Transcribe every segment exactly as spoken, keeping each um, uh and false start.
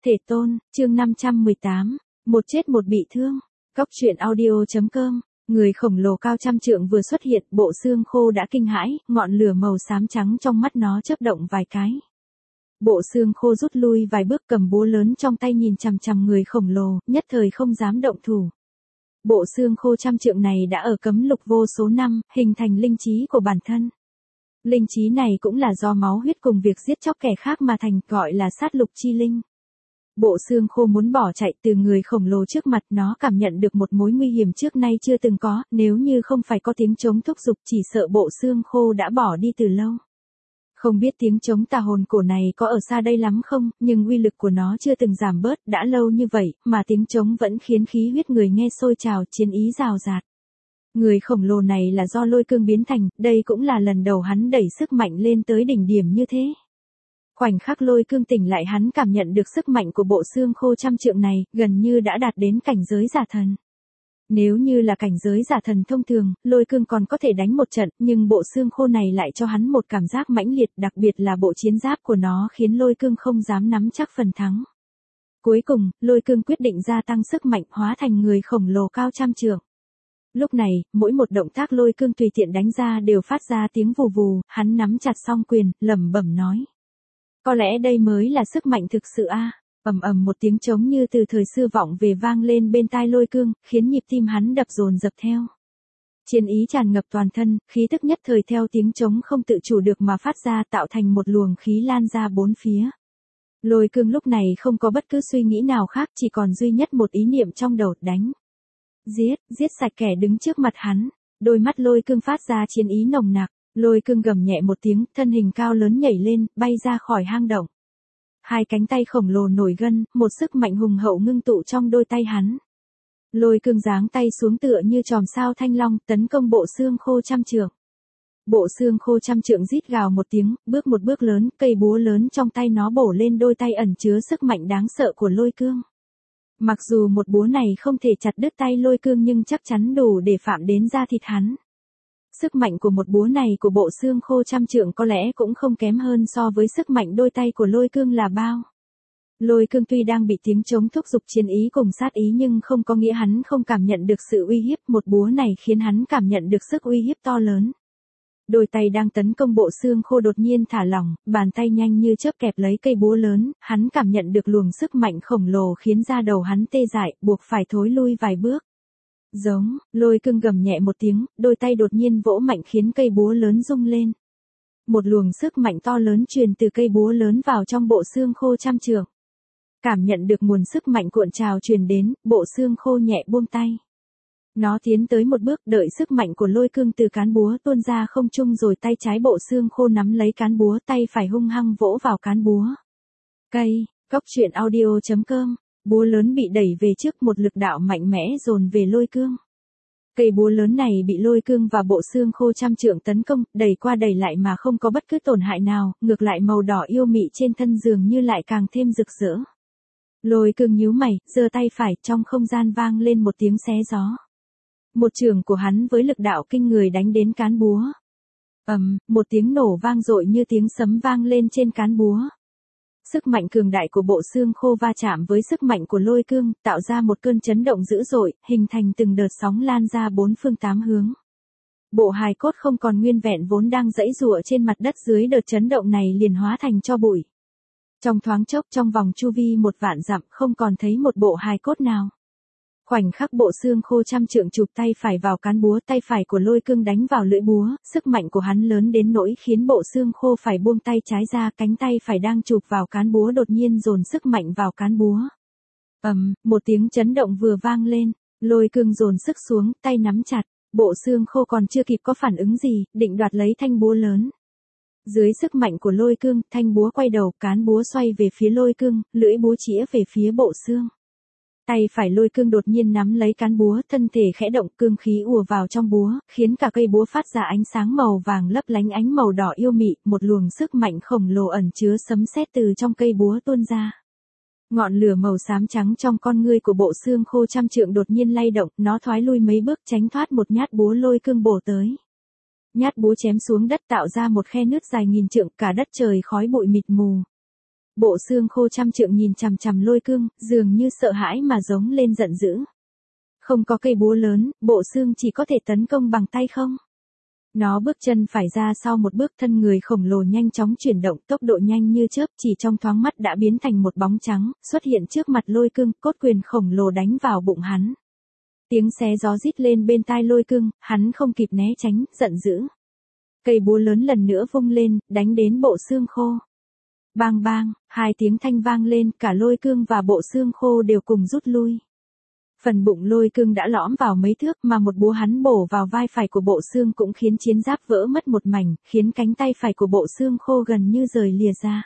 Thể tôn, chương năm trăm mười tám, một chết một bị thương. Cóc truyện audio.com, người khổng lồ cao trăm trượng vừa xuất hiện, bộ xương khô đã kinh hãi, ngọn lửa màu xám trắng trong mắt nó chớp động vài cái. Bộ xương khô rút lui vài bước, cầm búa lớn trong tay nhìn chằm chằm người khổng lồ, nhất thời không dám động thủ. Bộ xương khô trăm trượng này đã ở cấm lục vô số năm, hình thành linh trí của bản thân. Linh trí này cũng là do máu huyết cùng việc giết chóc kẻ khác mà thành, gọi là sát lục chi linh. Bộ xương khô muốn bỏ chạy từ người khổng lồ trước mặt, nó cảm nhận được một mối nguy hiểm trước nay chưa từng có, nếu như không phải có tiếng trống thúc giục chỉ sợ bộ xương khô đã bỏ đi từ lâu. Không biết tiếng trống tà hồn cổ này có ở xa đây lắm không, nhưng uy lực của nó chưa từng giảm bớt, đã lâu như vậy, mà tiếng trống vẫn khiến khí huyết người nghe sôi trào, chiến ý rào rạt. Người khổng lồ này là do lôi cương biến thành, đây cũng là lần đầu hắn đẩy sức mạnh lên tới đỉnh điểm như thế. Khoảnh khắc lôi cương tỉnh lại, hắn cảm nhận được sức mạnh của bộ xương khô trăm trượng này, gần như đã đạt đến cảnh giới giả thần. Nếu như là cảnh giới giả thần thông thường, lôi cương còn có thể đánh một trận, nhưng bộ xương khô này lại cho hắn một cảm giác mãnh liệt, đặc biệt là bộ chiến giáp của nó khiến lôi cương không dám nắm chắc phần thắng. Cuối cùng, lôi cương quyết định gia tăng sức mạnh, hóa thành người khổng lồ cao trăm trượng. Lúc này, mỗi một động tác lôi cương tùy tiện đánh ra đều phát ra tiếng vù vù, hắn nắm chặt song quyền, lẩm bẩm nói. Có lẽ đây mới là sức mạnh thực sự a. À. Ầm ầm một tiếng trống như từ thời xưa vọng về vang lên bên tai lôi cương, khiến nhịp tim hắn đập dồn dập theo. Chiến ý tràn ngập toàn thân, khí tức nhất thời theo tiếng trống không tự chủ được mà phát ra, tạo thành một luồng khí lan ra bốn phía. Lôi cương lúc này không có bất cứ suy nghĩ nào khác, chỉ còn duy nhất một ý niệm trong đầu, đánh. Giết, giết sạch kẻ đứng trước mặt hắn. Đôi mắt lôi cương phát ra chiến ý nồng nặc. Lôi cương gầm nhẹ một tiếng, thân hình cao lớn nhảy lên, bay ra khỏi hang động. Hai cánh tay khổng lồ nổi gân, một sức mạnh hùng hậu ngưng tụ trong đôi tay hắn. Lôi cương giáng tay xuống tựa như chòm sao thanh long, tấn công bộ xương khô trăm trượng. Bộ xương khô trăm trượng rít gào một tiếng, bước một bước lớn, cây búa lớn trong tay nó bổ lên đôi tay ẩn chứa sức mạnh đáng sợ của lôi cương. Mặc dù một búa này không thể chặt đứt tay lôi cương nhưng chắc chắn đủ để phạm đến da thịt hắn. Sức mạnh của một búa này của bộ xương khô trăm trượng có lẽ cũng không kém hơn so với sức mạnh đôi tay của lôi cương là bao. Lôi cương tuy đang bị tiếng trống thúc giục chiến ý cùng sát ý nhưng không có nghĩa hắn không cảm nhận được sự uy hiếp, một búa này khiến hắn cảm nhận được sức uy hiếp to lớn. Đôi tay đang tấn công bộ xương khô đột nhiên thả lỏng, bàn tay nhanh như chớp kẹp lấy cây búa lớn, hắn cảm nhận được luồng sức mạnh khổng lồ khiến da đầu hắn tê dại, buộc phải thối lui vài bước. Giống, lôi cương gầm nhẹ một tiếng, đôi tay đột nhiên vỗ mạnh khiến cây búa lớn rung lên. Một luồng sức mạnh to lớn truyền từ cây búa lớn vào trong bộ xương khô trăm trượng. Cảm nhận được nguồn sức mạnh cuộn trào truyền đến, bộ xương khô nhẹ buông tay. Nó tiến tới một bước, đợi sức mạnh của lôi cương từ cán búa tuôn ra không trung rồi tay trái bộ xương khô nắm lấy cán búa, tay phải hung hăng vỗ vào cán búa. Cây, cóc truyện audio.com. Búa lớn bị đẩy về trước, một lực đạo mạnh mẽ dồn về lôi cương. Cây búa lớn này bị lôi cương và bộ xương khô trăm trượng tấn công, đẩy qua đẩy lại mà không có bất cứ tổn hại nào, ngược lại màu đỏ yêu mị trên thân dường như lại càng thêm rực rỡ. Lôi cương nhíu mày, giơ tay phải, trong không gian vang lên một tiếng xé gió. Một chưởng của hắn với lực đạo kinh người đánh đến cán búa. Ầm, một tiếng nổ vang dội như tiếng sấm vang lên trên cán búa. Sức mạnh cường đại của bộ xương khô va chạm với sức mạnh của lôi cương, tạo ra một cơn chấn động dữ dội, hình thành từng đợt sóng lan ra bốn phương tám hướng. Bộ hài cốt không còn nguyên vẹn vốn đang giãy giụa trên mặt đất dưới đợt chấn động này liền hóa thành tro bụi. Trong thoáng chốc, trong vòng chu vi một vạn dặm, không còn thấy một bộ hài cốt nào. Khoảnh khắc bộ xương khô trăm trượng chụp tay phải vào cán búa, tay phải của lôi cương đánh vào lưỡi búa, sức mạnh của hắn lớn đến nỗi khiến bộ xương khô phải buông tay trái ra, cánh tay phải đang chụp vào cán búa đột nhiên dồn sức mạnh vào cán búa. Ầm, một tiếng chấn động vừa vang lên, lôi cương dồn sức xuống, tay nắm chặt, bộ xương khô còn chưa kịp có phản ứng gì, định đoạt lấy thanh búa lớn. Dưới sức mạnh của lôi cương, thanh búa quay đầu, cán búa xoay về phía lôi cương, lưỡi búa chĩa về phía bộ xương. Tay phải lôi cương đột nhiên nắm lấy cán búa, thân thể khẽ động, cương khí ùa vào trong búa, khiến cả cây búa phát ra ánh sáng màu vàng lấp lánh ánh màu đỏ yêu mị, một luồng sức mạnh khổng lồ ẩn chứa sấm sét từ trong cây búa tuôn ra. Ngọn lửa màu xám trắng trong con ngươi của bộ xương khô trăm trượng đột nhiên lay động, nó thoái lui mấy bước tránh thoát một nhát búa lôi cương bổ tới. Nhát búa chém xuống đất tạo ra một khe nứt dài nghìn trượng, cả đất trời khói bụi mịt mù. Bộ xương khô trăm trượng nhìn chằm chằm lôi cương, dường như sợ hãi mà giống lên giận dữ. Không có cây búa lớn, bộ xương chỉ có thể tấn công bằng tay không? Nó bước chân phải ra sau một bước, thân người khổng lồ nhanh chóng chuyển động, tốc độ nhanh như chớp, chỉ trong thoáng mắt đã biến thành một bóng trắng, xuất hiện trước mặt lôi cương, cốt quyền khổng lồ đánh vào bụng hắn. Tiếng xé gió rít lên bên tai lôi cương, hắn không kịp né tránh, giận dữ. Cây búa lớn lần nữa vung lên, đánh đến bộ xương khô. Bang bang, hai tiếng thanh vang lên, cả lôi cương và bộ xương khô đều cùng rút lui. Phần bụng lôi cương đã lõm vào mấy thước, mà một búa hắn bổ vào vai phải của bộ xương cũng khiến chiến giáp vỡ mất một mảnh, khiến cánh tay phải của bộ xương khô gần như rời lìa ra.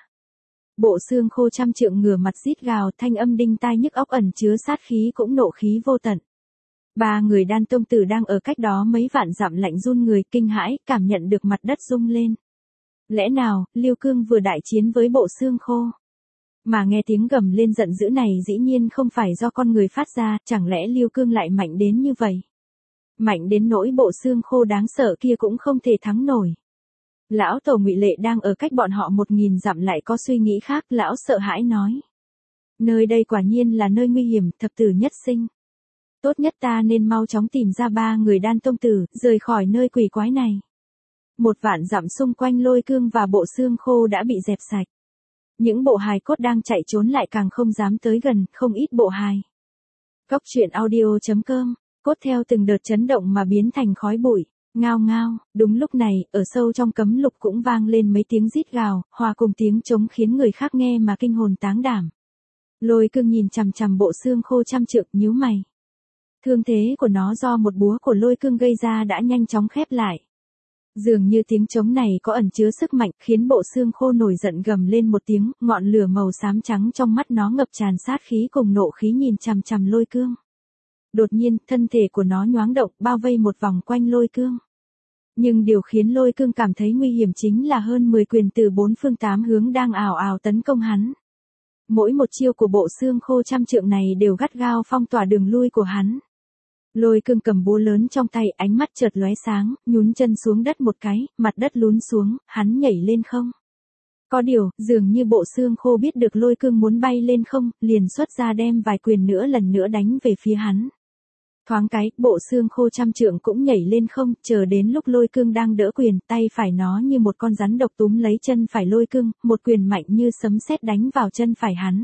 Bộ xương khô trăm trượng ngửa mặt rít gào, thanh âm đinh tai nhức óc ẩn chứa sát khí cũng nộ khí vô tận. Ba người đan tông tử đang ở cách đó mấy vạn dặm lạnh run người, kinh hãi, cảm nhận được mặt đất rung lên. Lẽ nào, Lưu Cương vừa đại chiến với bộ xương khô? Mà nghe tiếng gầm lên giận dữ này dĩ nhiên không phải do con người phát ra, chẳng lẽ Lưu Cương lại mạnh đến như vậy? Mạnh đến nỗi bộ xương khô đáng sợ kia cũng không thể thắng nổi. Lão Tổ Ngụy Lệ đang ở cách bọn họ một nghìn dặm lại có suy nghĩ khác, lão sợ hãi nói. Nơi đây quả nhiên là nơi nguy hiểm, thập tử nhất sinh. Tốt nhất ta nên mau chóng tìm ra ba người đan tông tử, rời khỏi nơi quỷ quái này. Một vạn dặm xung quanh lôi cương và bộ xương khô đã bị dẹp sạch. Những bộ hài cốt đang chạy trốn lại càng không dám tới gần, không ít bộ hài. Cốc truyện audio chấm com, cốt theo từng đợt chấn động mà biến thành khói bụi, ngao ngao, đúng lúc này, ở sâu trong cấm lục cũng vang lên mấy tiếng rít gào, hòa cùng tiếng trống khiến người khác nghe mà kinh hồn táng đảm. Lôi cương nhìn chằm chằm bộ xương khô trăm trượng, nhíu mày. Thương thế của nó do một búa của lôi cương gây ra đã nhanh chóng khép lại. Dường như tiếng trống này có ẩn chứa sức mạnh, khiến bộ xương khô nổi giận gầm lên một tiếng, ngọn lửa màu xám trắng trong mắt nó ngập tràn sát khí cùng nộ khí nhìn chằm chằm lôi cương. Đột nhiên, thân thể của nó nhoáng động, bao vây một vòng quanh lôi cương. Nhưng điều khiến lôi cương cảm thấy nguy hiểm chính là hơn mười quyền từ bốn phương tám hướng đang ào ào tấn công hắn. Mỗi một chiêu của bộ xương khô trăm trượng này đều gắt gao phong tỏa đường lui của hắn. Lôi cương cầm búa lớn trong tay, ánh mắt chợt lóe sáng, nhún chân xuống đất một cái, mặt đất lún xuống, hắn nhảy lên không. Có điều, dường như bộ xương khô biết được lôi cương muốn bay lên không, liền xuất ra đem vài quyền nữa lần nữa đánh về phía hắn. Thoáng cái, bộ xương khô trăm trượng cũng nhảy lên không, chờ đến lúc lôi cương đang đỡ quyền, tay phải nó như một con rắn độc túm lấy chân phải lôi cương, một quyền mạnh như sấm sét đánh vào chân phải hắn.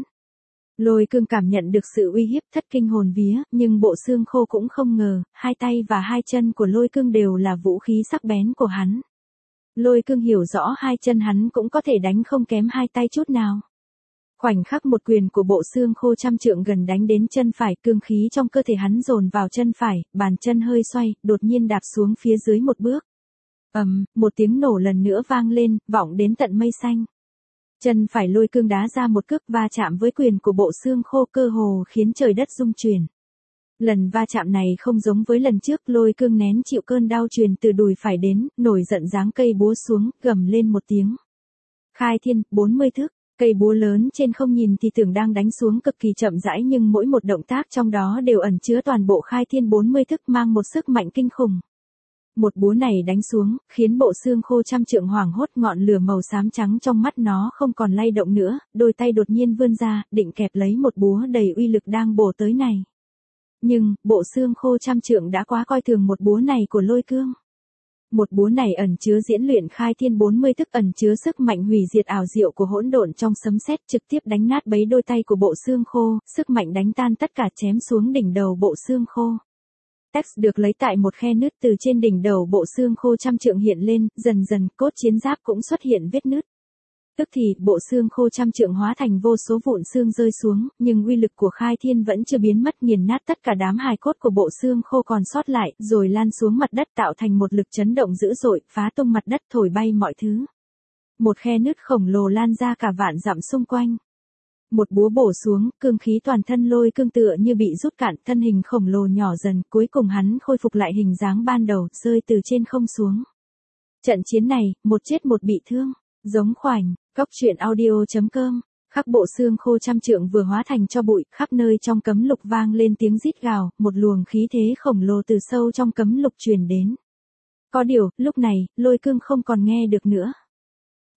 Lôi cương cảm nhận được sự uy hiếp, thất kinh hồn vía, nhưng bộ xương khô cũng không ngờ, hai tay và hai chân của lôi cương đều là vũ khí sắc bén của hắn. Lôi cương hiểu rõ hai chân hắn cũng có thể đánh không kém hai tay chút nào. Khoảnh khắc một quyền của bộ xương khô trăm trượng gần đánh đến chân phải, cương khí trong cơ thể hắn dồn vào chân phải, bàn chân hơi xoay, đột nhiên đạp xuống phía dưới một bước. Ầm, um, một tiếng nổ lần nữa vang lên, vọng đến tận mây xanh. Chân phải lôi cương đá ra một cước va chạm với quyền của bộ xương khô, cơ hồ khiến trời đất rung chuyển. Lần va chạm này không giống với lần trước, lôi cương nén chịu cơn đau truyền từ đùi phải đến, nổi giận giáng cây búa xuống, gầm lên một tiếng. Khai thiên, bốn mươi thước, cây búa lớn trên không nhìn thì tưởng đang đánh xuống cực kỳ chậm rãi, nhưng mỗi một động tác trong đó đều ẩn chứa toàn bộ khai thiên bốn mươi thước, mang một sức mạnh kinh khủng. Một búa này đánh xuống, khiến bộ xương khô trăm trượng hoảng hốt, ngọn lửa màu xám trắng trong mắt nó không còn lay động nữa, đôi tay đột nhiên vươn ra, định kẹp lấy một búa đầy uy lực đang bổ tới này. Nhưng, bộ xương khô trăm trượng đã quá coi thường một búa này của lôi cương. Một búa này ẩn chứa diễn luyện khai thiên bốn mươi thức, ẩn chứa sức mạnh hủy diệt ảo diệu của hỗn độn trong sấm sét, trực tiếp đánh nát bấy đôi tay của bộ xương khô, sức mạnh đánh tan tất cả, chém xuống đỉnh đầu bộ xương khô. Text được lấy tại một khe nứt từ trên đỉnh đầu bộ xương khô trăm trượng hiện lên, dần dần cốt chiến giáp cũng xuất hiện vết nứt. Tức thì, bộ xương khô trăm trượng hóa thành vô số vụn xương rơi xuống, nhưng uy lực của khai thiên vẫn chưa biến mất, nghiền nát tất cả đám hài cốt của bộ xương khô còn sót lại, rồi lan xuống mặt đất tạo thành một lực chấn động dữ dội, phá tung mặt đất, thổi bay mọi thứ. Một khe nứt khổng lồ lan ra cả vạn dặm xung quanh. Một búa bổ xuống, cương khí toàn thân lôi cương tựa như bị rút cạn, thân hình khổng lồ nhỏ dần, cuối cùng hắn khôi phục lại hình dáng ban đầu, rơi từ trên không xuống. Trận chiến này, một chết một bị thương, giống khoảnh, cốc truyện audio chấm com, khắc bộ xương khô trăm trượng vừa hóa thành cho bụi, khắp nơi trong cấm lục vang lên tiếng rít gào, một luồng khí thế khổng lồ từ sâu trong cấm lục truyền đến. Có điều, lúc này, lôi cương không còn nghe được nữa.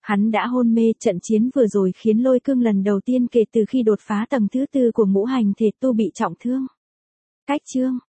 Hắn đã hôn mê, trận chiến vừa rồi khiến Lôi Cương lần đầu tiên kể từ khi đột phá tầng thứ tư của ngũ hành thể tu bị trọng thương. Cách chương